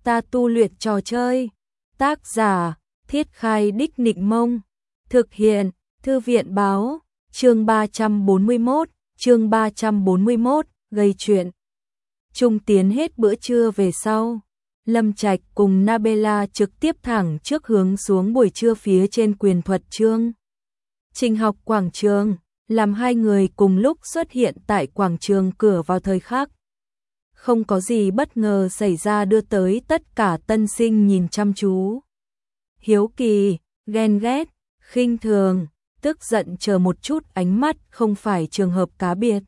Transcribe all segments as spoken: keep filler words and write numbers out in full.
ta tu luyện trò chơi. Tác giả, Thiết Khai Đích Nịnh Mông. Thực hiện, Thư viện báo, chương ba trăm bốn mươi mốt, chương ba trăm bốn mươi mốt, gây chuyện. Trung tiến hết bữa trưa về sau, Lâm Trạch cùng Nabella trực tiếp thẳng trước hướng xuống buổi trưa phía trên quyền thuật chương trình học quảng trường, làm hai người cùng lúc xuất hiện tại quảng trường cửa vào thời khắc. Không có gì bất ngờ xảy ra đưa tới tất cả tân sinh nhìn chăm chú. Hiếu kỳ, ghen ghét, khinh thường, tức giận chờ một chút ánh mắt không phải trường hợp cá biệt.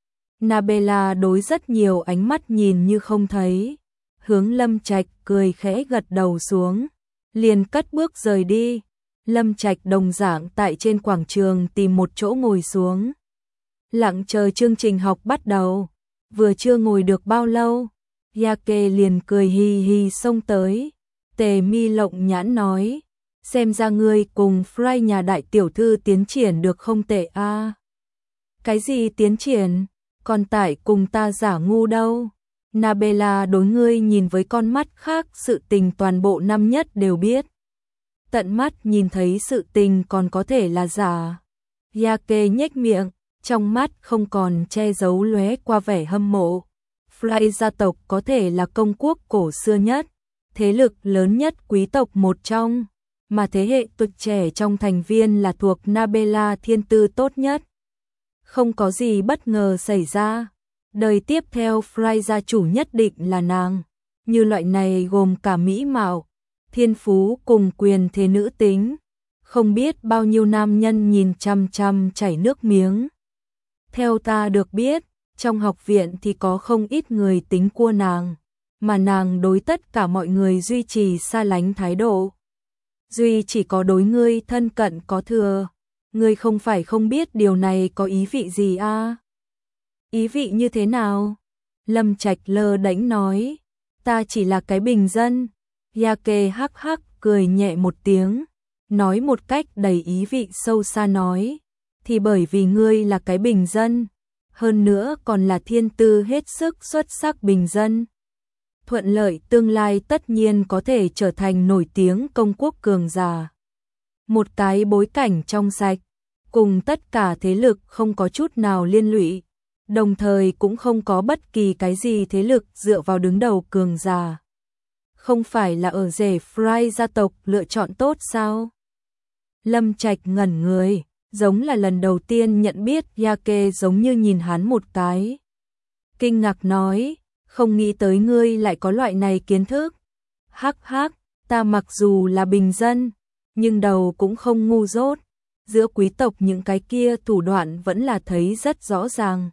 Nabella đối rất nhiều ánh mắt nhìn như không thấy, hướng Lâm Trạch cười khẽ gật đầu xuống, liền cất bước rời đi. Lâm Trạch đồng dạng tại trên quảng trường tìm một chỗ ngồi xuống, lặng chờ chương trình học bắt đầu. Vừa chưa ngồi được bao lâu, Yake liền cười hi hi xông tới. Tề Mi lộng nhãn nói, xem ra ngươi cùng Fry nhà đại tiểu thư tiến triển được không tệ a. À. Cái gì tiến triển? Còn tại cùng ta giả ngu đâu. Nabella đối ngươi nhìn với con mắt khác, sự tình toàn bộ năm nhất đều biết. Tận mắt nhìn thấy sự tình còn có thể là giả. Yake nhếch miệng, trong mắt không còn che giấu lóe qua vẻ hâm mộ. Fly gia tộc có thể là công quốc cổ xưa nhất, thế lực lớn nhất quý tộc một trong, mà thế hệ tuổi trẻ trong thành viên là thuộc Nabella thiên tư tốt nhất. Không có gì bất ngờ xảy ra, đời tiếp theo Fry gia chủ nhất định là nàng. Như loại này gồm cả mỹ mạo, thiên phú cùng quyền thế nữ tính, không biết bao nhiêu nam nhân nhìn chăm chăm chảy nước miếng. Theo ta được biết, trong học viện thì có không ít người tính cua nàng, mà nàng đối tất cả mọi người duy trì xa lánh thái độ. Duy chỉ có đối ngươi thân cận có thừa. Ngươi không phải không biết điều này có ý vị gì a? À? Ý vị như thế nào? Lâm Trạch lơ đễnh nói, ta chỉ là cái bình dân. Yake hắc hắc cười nhẹ một tiếng, nói một cách đầy ý vị sâu xa nói, thì bởi vì ngươi là cái bình dân, hơn nữa còn là thiên tư hết sức xuất sắc bình dân. Thuận lợi tương lai tất nhiên có thể trở thành nổi tiếng công quốc cường giả. Một cái bối cảnh trong sạch, cùng tất cả thế lực không có chút nào liên lụy, đồng thời cũng không có bất kỳ cái gì thế lực dựa vào đứng đầu cường giả. Không phải là ở rể Fry gia tộc lựa chọn tốt sao? Lâm Trạch ngẩn người, giống là lần đầu tiên nhận biết Yake giống như nhìn hắn một cái. Kinh ngạc nói, không nghĩ tới ngươi lại có loại này kiến thức. Hắc hắc, ta mặc dù là bình dân, nhưng đầu cũng không ngu dốt. Giữa quý tộc những cái kia thủ đoạn vẫn là thấy rất rõ ràng.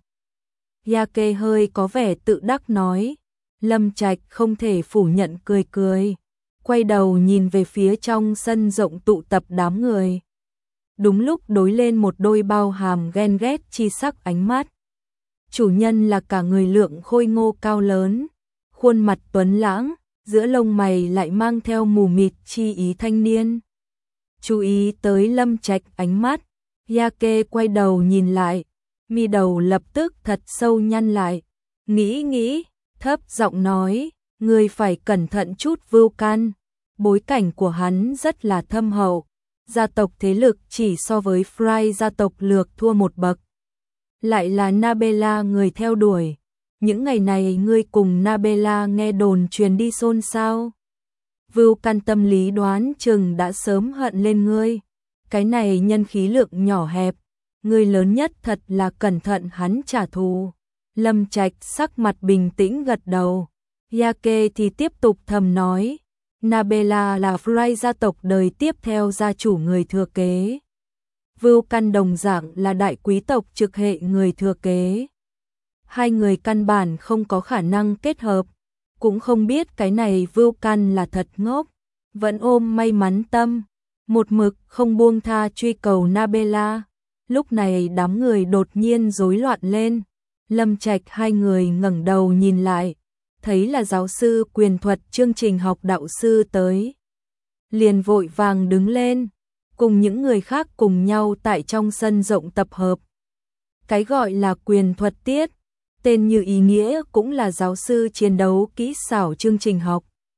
Yake hơi có vẻ tự đắc nói. Lâm Trạch không thể phủ nhận cười cười, quay đầu nhìn về phía trong sân rộng tụ tập đám người. Đúng lúc đối lên một đôi bao hàm ghen ghét chi sắc ánh mắt. Chủ nhân là cả người lượng khôi ngô cao lớn, khuôn mặt tuấn lãng, giữa lông mày lại mang theo mù mịt chi ý thanh niên. Chú ý tới Lâm Trạch ánh mắt, Yake quay đầu nhìn lại, mi đầu lập tức thật sâu nhăn lại, nghĩ nghĩ, thấp giọng nói, ngươi phải cẩn thận chút Vưu Can, bối cảnh của hắn rất là thâm hậu, gia tộc thế lực chỉ so với Fry gia tộc lược thua một bậc. Lại là Nabella người theo đuổi, những ngày này ngươi cùng Nabella nghe đồn truyền đi xôn xao. Vưu Can tâm lý đoán chừng đã sớm hận lên ngươi, cái này nhân khí lượng nhỏ hẹp, ngươi lớn nhất thật là cẩn thận hắn trả thù. Lâm Trạch sắc mặt bình tĩnh gật đầu. Yake thì tiếp tục thầm nói, Nabella là Fry gia tộc đời tiếp theo gia chủ người thừa kế. Vưu Can đồng dạng là đại quý tộc trực hệ người thừa kế. Hai người căn bản không có khả năng kết hợp, cũng không biết cái này Vưu Can là thật ngốc, vẫn ôm may mắn tâm, một mực không buông tha truy cầu Nabella. Lúc này đám người đột nhiên rối loạn lên. Lâm Trạch hai người ngẩng đầu nhìn lại, thấy là giáo sư quyền thuật chương trình học đạo sư tới. Liền vội vàng đứng lên, cùng những người khác cùng nhau tại trong sân rộng tập hợp. Cái gọi là quyền thuật tiết, tên như ý nghĩa cũng là giáo sư chiến đấu kỹ xảo chương trình học.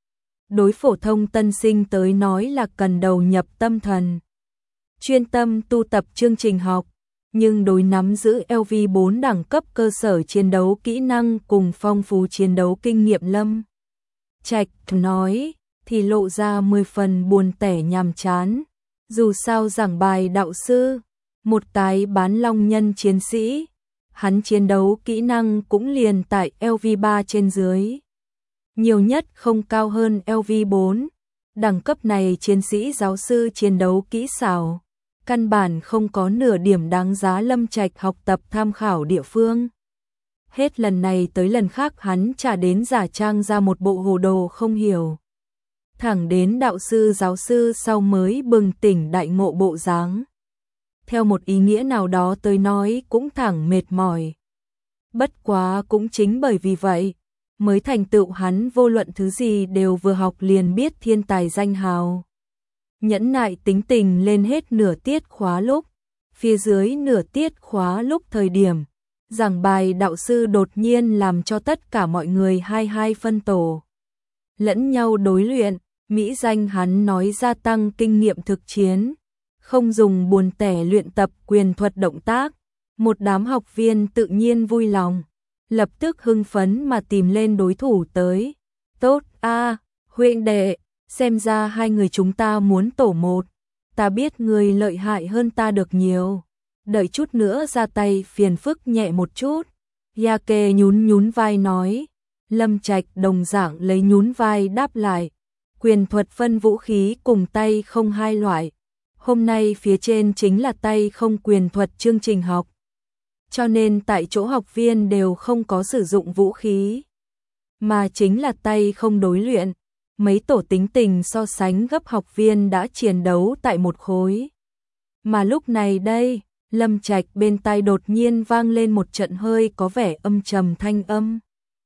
đối phổ thông tân sinh tới nói là cần đầu nhập tâm thần, chuyên tâm tu tập chương trình học, nhưng đối nắm giữ L V bốn đẳng cấp cơ sở chiến đấu kỹ năng cùng phong phú chiến đấu kinh nghiệm Lâm Trạch nói thì lộ ra mười phần buồn tẻ nhàm chán. Dù sao giảng bài đạo sư, một cái bán long nhân chiến sĩ, hắn chiến đấu kỹ năng cũng liền tại L V ba trên dưới. Nhiều nhất không cao hơn L V bốn. Đẳng cấp này chiến sĩ giáo sư chiến đấu kỹ xảo, căn bản không có nửa điểm đáng giá Lâm Trạch học tập tham khảo địa phương. Hết lần này tới lần khác hắn trả đến giả trang ra một bộ hồ đồ không hiểu. Thẳng đến đạo sư giáo sư sau mới bừng tỉnh đại ngộ bộ dáng. Theo một ý nghĩa nào đó tới nói cũng thẳng mệt mỏi. Bất quá cũng chính bởi vì vậy, mới thành tựu hắn vô luận thứ gì đều vừa học liền biết thiên tài danh hào. Nhẫn nại tính tình lên hết nửa tiết khóa lúc, phía dưới nửa tiết khóa lúc thời điểm, giảng bài đạo sư đột nhiên làm cho tất cả mọi người hai hai phân tổ. Lẫn nhau đối luyện, mỹ danh hắn nói gia tăng kinh nghiệm thực chiến, không dùng buồn tẻ luyện tập quyền thuật động tác. Một đám học viên tự nhiên vui lòng, lập tức hưng phấn mà tìm lên đối thủ tới. Tốt a, huynh đệ, xem ra hai người chúng ta muốn tổ một, ta biết người lợi hại hơn ta được nhiều. Đợi chút nữa ra tay phiền phức nhẹ một chút. Yake nhún nhún vai nói. Lâm Trạch đồng dạng lấy nhún vai đáp lại. Quyền thuật phân vũ khí cùng tay không hai loại. Hôm nay phía trên chính là tay không quyền thuật chương trình học. Cho nên tại chỗ học viên đều không có sử dụng vũ khí, mà chính là tay không đối luyện. Mấy tổ tính tình so sánh gấp học viên đã chiến đấu tại một khối. Mà lúc này đây, Lâm Trạch bên tai đột nhiên vang lên một trận hơi có vẻ âm trầm thanh âm.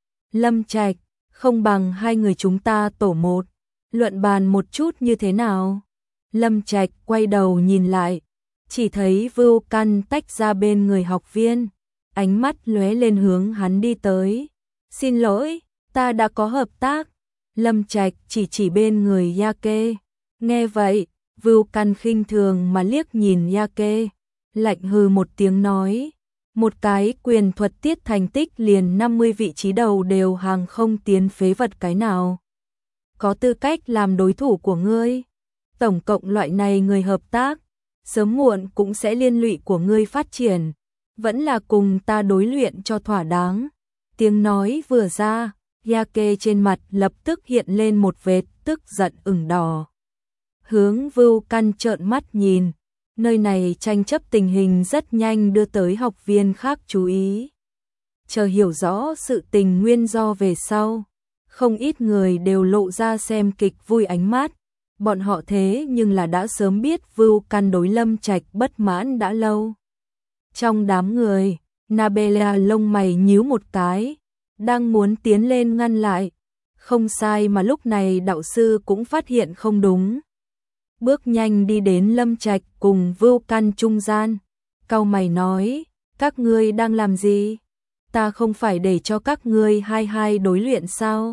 Lâm Trạch, không bằng hai người chúng ta tổ một, luận bàn một chút như thế nào? Lâm Trạch quay đầu nhìn lại, chỉ thấy Vưu Căn tách ra bên người học viên, ánh mắt lóe lên hướng hắn đi tới. Xin lỗi, ta đã có hợp tác. Lâm Trạch chỉ chỉ bên người Yake. Nghe vậy, Vưu Căn khinh thường mà liếc nhìn Yake, lạnh hừ một tiếng nói, một cái quyền thuật tiết thành tích liền năm mươi vị trí đầu đều hàng không tiến phế vật cái nào có tư cách làm đối thủ của ngươi. Tổng cộng loại này người hợp tác, sớm muộn cũng sẽ liên lụy của ngươi phát triển, vẫn là cùng ta đối luyện cho thỏa đáng. Tiếng nói vừa ra, Yake trên mặt lập tức hiện lên một vệt tức giận ửng đỏ. Hướng Vưu Căn trợn mắt nhìn, nơi này tranh chấp tình hình rất nhanh đưa tới học viên khác chú ý. Chờ hiểu rõ sự tình nguyên do về sau, không ít người đều lộ ra xem kịch vui ánh mắt. Bọn họ thế nhưng là đã sớm biết Vưu Căn đối Lâm Trạch bất mãn đã lâu. Trong đám người, Nabela lông mày nhíu một cái, đang muốn tiến lên ngăn lại. Không sai mà lúc này đạo sư cũng phát hiện không đúng. Bước nhanh đi đến Lâm Trạch cùng Vưu Căn trung gian. Cau mày nói, các ngươi đang làm gì? Ta không phải để cho các ngươi hai hai đối luyện sao?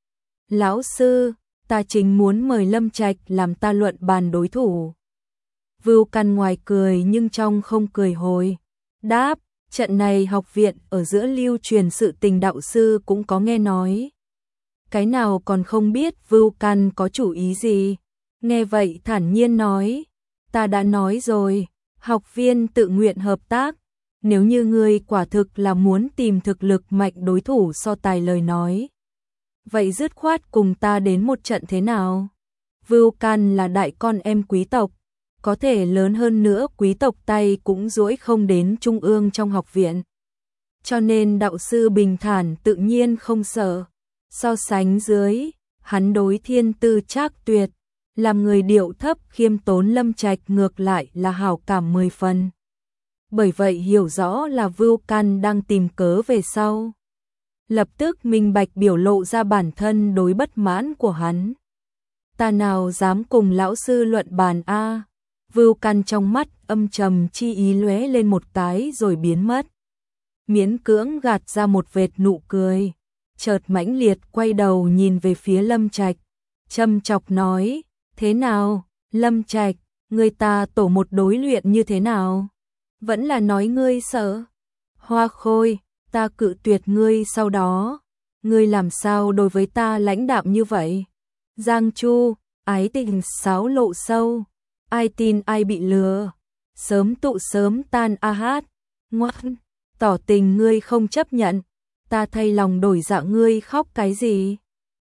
Lão sư, ta chính muốn mời Lâm Trạch làm ta luận bàn đối thủ. Vưu Căn ngoài cười nhưng trong không cười hồi. Đáp, trận này học viện ở giữa lưu truyền sự tình đạo sư cũng có nghe nói. Cái nào còn không biết Vưu Căn có chủ ý gì? Nghe vậy thản nhiên nói, ta đã nói rồi, học viên tự nguyện hợp tác. Nếu như ngươi quả thực là muốn tìm thực lực mạnh đối thủ so tài lời nói, vậy dứt khoát cùng ta đến một trận thế nào? Vưu Căn là đại con em quý tộc, có thể lớn hơn nữa quý tộc tay cũng duỗi không đến trung ương trong học viện. Cho nên đạo sư bình thản tự nhiên không sợ. So sánh dưới, hắn đối thiên tư trác tuyệt, làm người điệu thấp khiêm tốn Lâm Trạch ngược lại là hảo cảm mười phần. Bởi vậy hiểu rõ là Vưu Căn đang tìm cớ về sau, lập tức minh bạch biểu lộ ra bản thân đối bất mãn của hắn. Ta nào dám cùng lão sư luận bàn a? Vưu Căn trong mắt âm trầm chi ý lóe lên một cái rồi biến mất. Miễn cưỡng gạt ra một vệt nụ cười, chợt mãnh liệt quay đầu nhìn về phía Lâm Trạch. châm chọc nói, thế nào, Lâm Trạch, người ta tổ một đối luyện như thế nào? Vẫn là nói ngươi sợ. Hoa Khôi, ta cự tuyệt ngươi sau đó. Ngươi làm sao đối với ta lãnh đạm như vậy? Giang Chu, ái tình sáo lộ sâu. Ai tin ai bị lừa. Sớm tụ sớm tan a hát. Ngoan, tỏ tình ngươi không chấp nhận. Ta thay lòng đổi dạ ngươi khóc cái gì?